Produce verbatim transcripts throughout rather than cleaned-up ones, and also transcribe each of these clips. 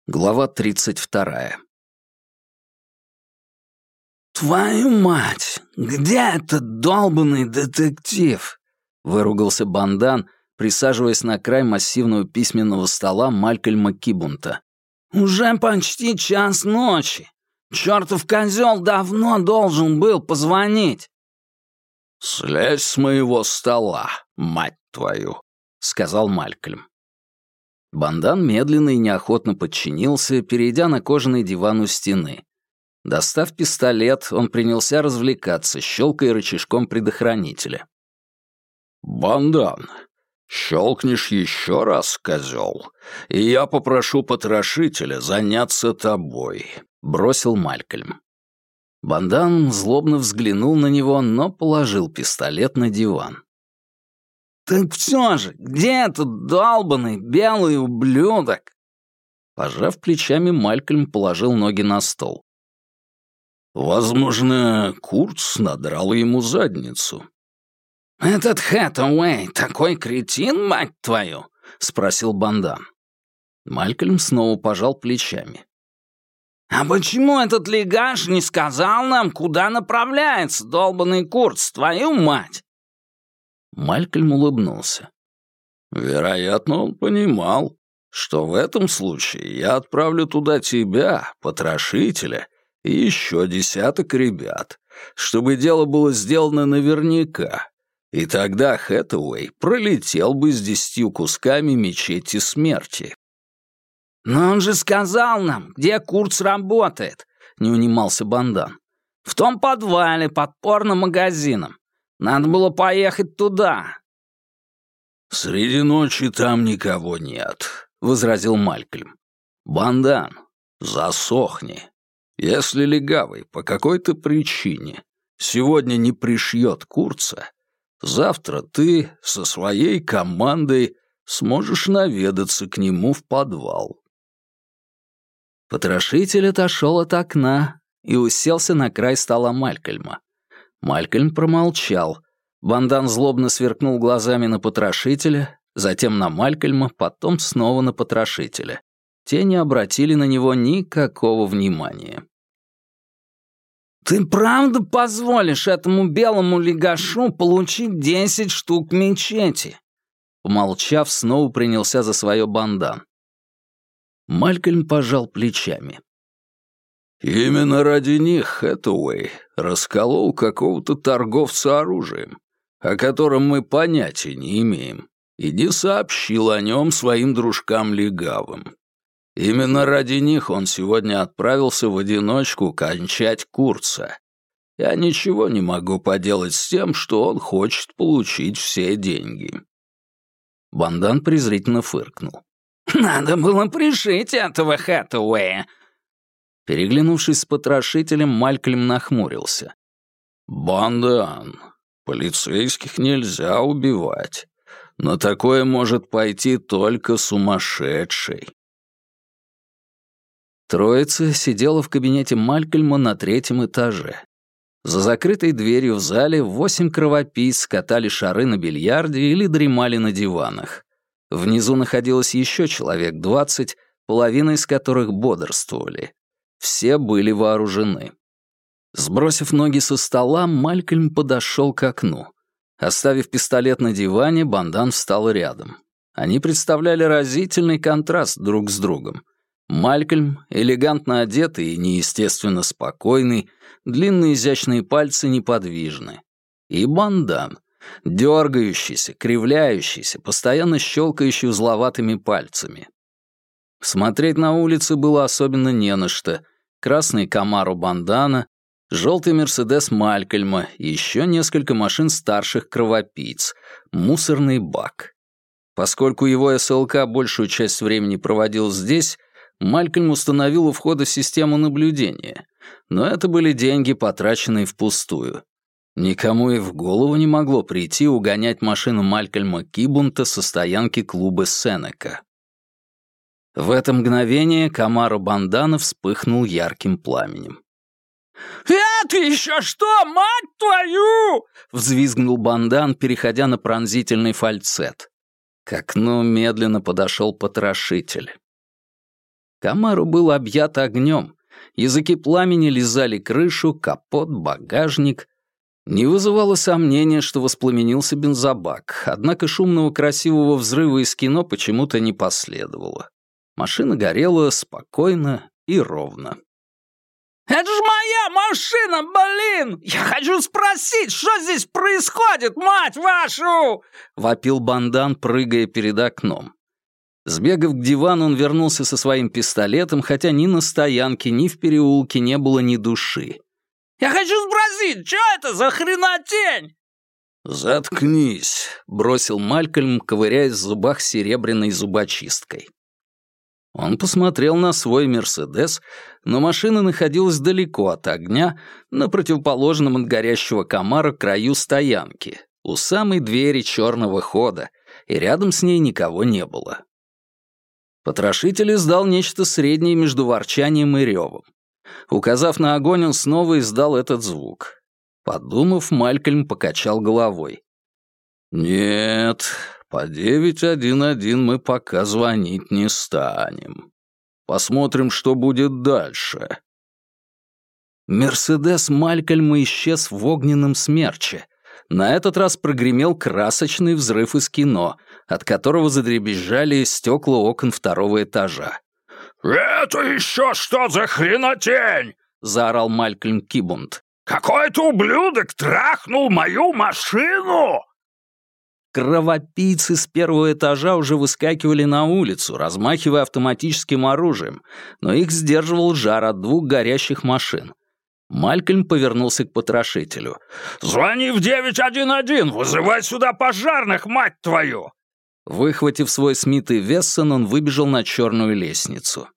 Глава тридцать вторая. «Твою мать! Где этот долбанный детектив?» — выругался Бандан, присаживаясь на край массивного письменного стола Малькольма Кибунта. «Уже почти час ночи. Чёртов козёл давно должен был позвонить». «Слезь с моего стола, мать твою», — сказал Малькольм. Бандан медленно и неохотно подчинился, перейдя на кожаный диван у стены. Достав пистолет, он принялся развлекаться, щелкая рычажком предохранителя. «Бандан, щелкнешь еще раз, козел, и я попрошу потрошителя заняться тобой», — бросил Малькольм. Бандан злобно взглянул на него, но положил пистолет на диван. «Так всё же, где этот долбанный белый ублюдок?» Пожав плечами, Малькольм положил ноги на стол. «Возможно, Курц надрал ему задницу». «Этот Хэтэуэй такой кретин, мать твою?» — спросил Бандан. Малькольм снова пожал плечами. «А почему этот легаш не сказал нам, куда направляется долбанный Курц, твою мать?» Малькольм улыбнулся. «Вероятно, он понимал, что в этом случае я отправлю туда тебя, потрошителя, и еще десяток ребят, чтобы дело было сделано наверняка, и тогда Хэтэуэй пролетел бы с десятью кусками мечети смерти». «Но он же сказал нам, где Курц работает», — не унимался Бандан. «В том подвале под порно-магазином. Надо было поехать туда». «Среди ночи там никого нет», — возразил Малькольм. «Бандан, засохни. Если легавый по какой-то причине сегодня не пришьет Курца, завтра ты со своей командой сможешь наведаться к нему в подвал». Потрошитель отошел от окна и уселся на край стола Малькольма. Малькольм промолчал. Бандан злобно сверкнул глазами на потрошителя, затем на Малькольма, потом снова на потрошителя. Те не обратили на него никакого внимания. «Ты правда позволишь этому белому легашу получить десять штук мечети?» Помолчав, снова принялся за свое Бандан. Малькольм пожал плечами. «Именно ради них Хэтэуэй расколол какого-то торговца оружием, о котором мы понятия не имеем, и не сообщил о нем своим дружкам-легавым. Именно ради них он сегодня отправился в одиночку кончать Курца. Я ничего не могу поделать с тем, что он хочет получить все деньги». Бандан презрительно фыркнул. «Надо было пришить этого Хэтэуэя». Переглянувшись с потрошителем, Малькольм нахмурился. «Бандан, полицейских нельзя убивать. На такое может пойти только сумасшедший». Троица сидела в кабинете Малькольма на третьем этаже. За закрытой дверью в зале восемь кровопийц катали шары на бильярде или дремали на диванах. Внизу находилось еще человек двадцать, половина из которых бодрствовали. Все были вооружены. Сбросив ноги со стола, Малькольм подошел к окну. Оставив пистолет на диване, Бандан встал рядом. Они представляли разительный контраст друг с другом. Малькольм, элегантно одетый и неестественно спокойный, длинные изящные пальцы неподвижны. И Бандан, дергающийся, кривляющийся, постоянно щелкающий узловатыми пальцами. Смотреть на улице было особенно не на что. Красный Камаро Бандана, желтый Мерседес Малькольма и еще несколько машин старших кровопийц, мусорный бак. Поскольку его СЛК большую часть времени проводил здесь, Малькольм установил у входа систему наблюдения, но это были деньги, потраченные впустую. Никому и в голову не могло прийти угонять машину Малькольма Кибунта со стоянки клуба Сенека. В это мгновение Камаро Бандана вспыхнул ярким пламенем. «Это еще что, мать твою?» — взвизгнул Бандан, переходя на пронзительный фальцет. К окну медленно подошел потрошитель. Камаро был объят огнем. Языки пламени лизали крышу, капот, багажник. Не вызывало сомнения, что воспламенился бензобак, однако шумного красивого взрыва из кино почему-то не последовало. Машина горела спокойно и ровно. «Это же моя машина, блин! Я хочу спросить, что здесь происходит, мать вашу!» — вопил Бандан, прыгая перед окном. Сбегав к дивану, он вернулся со своим пистолетом, хотя ни на стоянке, ни в переулке не было ни души. «Я хочу спросить, что это за хренотень?» «Заткнись», — бросил Малькольм, ковыряясь в зубах серебряной зубочисткой. Он посмотрел на свой «Мерседес», но машина находилась далеко от огня, на противоположном от горящего Камаро краю стоянки, у самой двери черного хода, и рядом с ней никого не было. Потрошитель издал нечто среднее между ворчанием и ревом. Указав на огонь, он снова издал этот звук. Подумав, Малькольм покачал головой. «Нет, по девять один один мы пока звонить не станем. Посмотрим, что будет дальше». Мерседес Малькольма исчез в огненном смерче. На этот раз прогремел красочный взрыв из кино, от которого задребезжали стекла окон второго этажа. «Это еще что за хренотень?» — заорал Малькольм Кибунд. «Какой-то ублюдок трахнул мою машину!» Кровопийцы с первого этажа уже выскакивали на улицу, размахивая автоматическим оружием, но их сдерживал жар от двух горящих машин. Малькольм повернулся к потрошителю. «Звони в девять один один! Вызывай сюда пожарных, мать твою!» Выхватив свой Смит и Вессон, он выбежал на черную лестницу.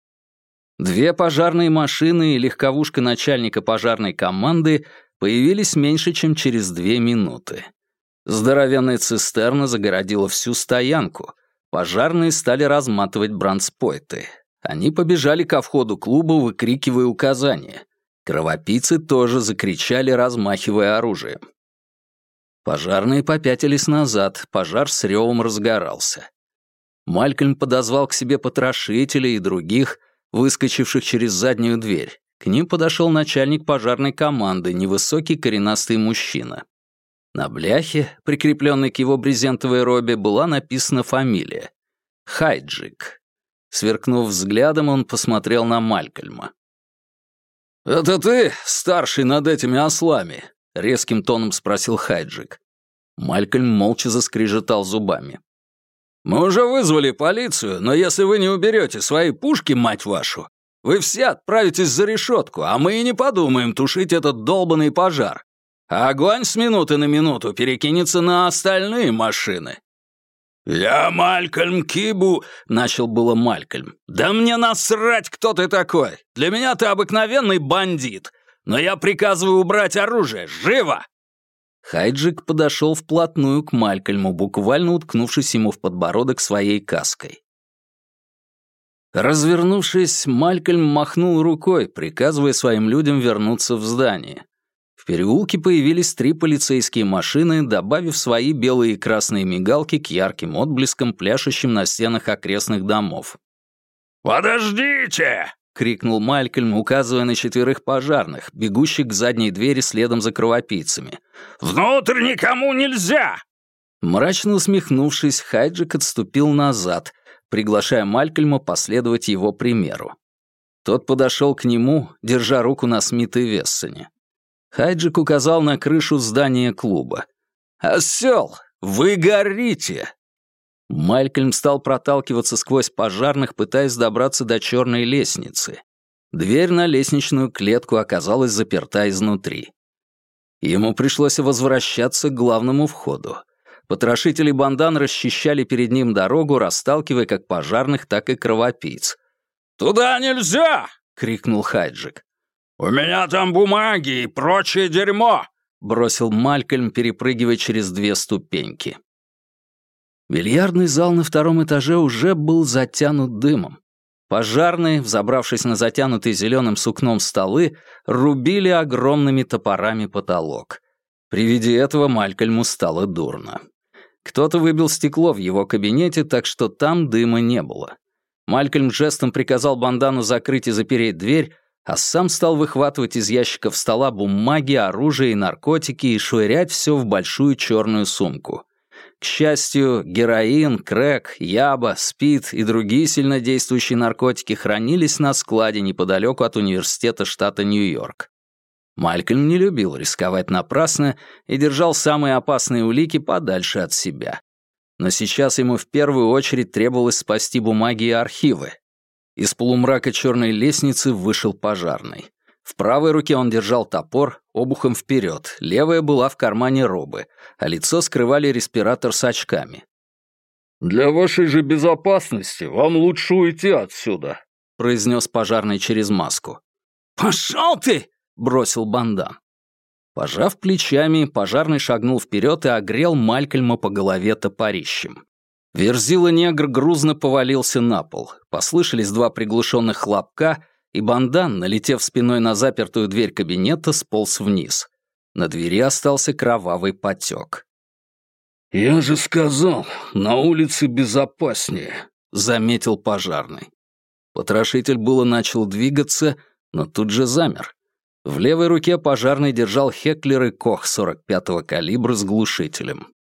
Две пожарные машины и легковушка начальника пожарной команды появились меньше, чем через две минуты. Здоровенная цистерна загородила всю стоянку. Пожарные стали разматывать бранспойты. Они побежали ко входу клуба, выкрикивая указания. Кровопийцы тоже закричали, размахивая оружием. Пожарные попятились назад, пожар с ревом разгорался. Малькольм подозвал к себе потрошителя и других, выскочивших через заднюю дверь. К ним подошел начальник пожарной команды, невысокий коренастый мужчина. На бляхе, прикрепленной к его брезентовой робе, была написана фамилия — Хайджик. Сверкнув взглядом, он посмотрел на Малькольма. «Это ты, старший над этими ослами?» — резким тоном спросил Хайджик. Малькольм молча заскрежетал зубами. «Мы уже вызвали полицию, но если вы не уберете свои пушки, мать вашу, вы все отправитесь за решетку, а мы и не подумаем тушить этот долбанный пожар. А огонь с минуты на минуту перекинется на остальные машины». «Я Малькольм Кибу», — начал было Малькольм. «Да мне насрать, кто ты такой! Для меня ты обыкновенный бандит! Но я приказываю убрать оружие! Живо!» Хайджик подошел вплотную к Малькольму, буквально уткнувшись ему в подбородок своей каской. Развернувшись, Малькольм махнул рукой, приказывая своим людям вернуться в здание. В переулке появились три полицейские машины, добавив свои белые и красные мигалки к ярким отблескам, пляшущим на стенах окрестных домов. «Подождите!» — крикнул Малькольм, указывая на четверых пожарных, бегущих к задней двери следом за кровопийцами. «Внутрь никому нельзя!» Мрачно усмехнувшись, Хайджик отступил назад, приглашая Малькольма последовать его примеру. Тот подошел к нему, держа руку на Смит и Вессоне. Хайджик указал на крышу здания клуба. «Осёл, вы горите!» Малькольм стал проталкиваться сквозь пожарных, пытаясь добраться до черной лестницы. Дверь на лестничную клетку оказалась заперта изнутри. Ему пришлось возвращаться к главному входу. Потрошители Бандан расчищали перед ним дорогу, расталкивая как пожарных, так и кровопийц. «Туда нельзя!» — крикнул Хайджик. «У меня там бумаги и прочее дерьмо!» — бросил Малькольм, перепрыгивая через две ступеньки. Бильярдный зал на втором этаже уже был затянут дымом. Пожарные, взобравшись на затянутые зеленым сукном столы, рубили огромными топорами потолок. При виде этого Малькольму стало дурно. Кто-то выбил стекло в его кабинете, так что там дыма не было. Малькольм жестом приказал Бандану закрыть и запереть дверь, а сам стал выхватывать из ящиков стола бумаги, оружие и наркотики и швырять все в большую черную сумку. К счастью, героин, крэк, яба, спид и другие сильнодействующие наркотики хранились на складе неподалеку от университета штата Нью-Йорк. Малькольм не любил рисковать напрасно и держал самые опасные улики подальше от себя. Но сейчас ему в первую очередь требовалось спасти бумаги и архивы. Из полумрака черной лестницы вышел пожарный. В правой руке он держал топор, обухом вперед, левая была в кармане робы, а лицо скрывали респиратор с очками. «Для вашей же безопасности вам лучше уйти отсюда», — произнес пожарный через маску. «Пошел ты!» — бросил Бандан. Пожав плечами, пожарный шагнул вперед и огрел Малькольма по голове топорищем. Верзила-негр грузно повалился на пол. Послышались два приглушенных хлопка, и Бандан, налетев спиной на запертую дверь кабинета, сполз вниз. На двери остался кровавый потек. «Я же сказал, на улице безопаснее», — заметил пожарный. Потрошитель было начал двигаться, но тут же замер. В левой руке пожарный держал Хеклер и Кох сорок пятого калибра с глушителем.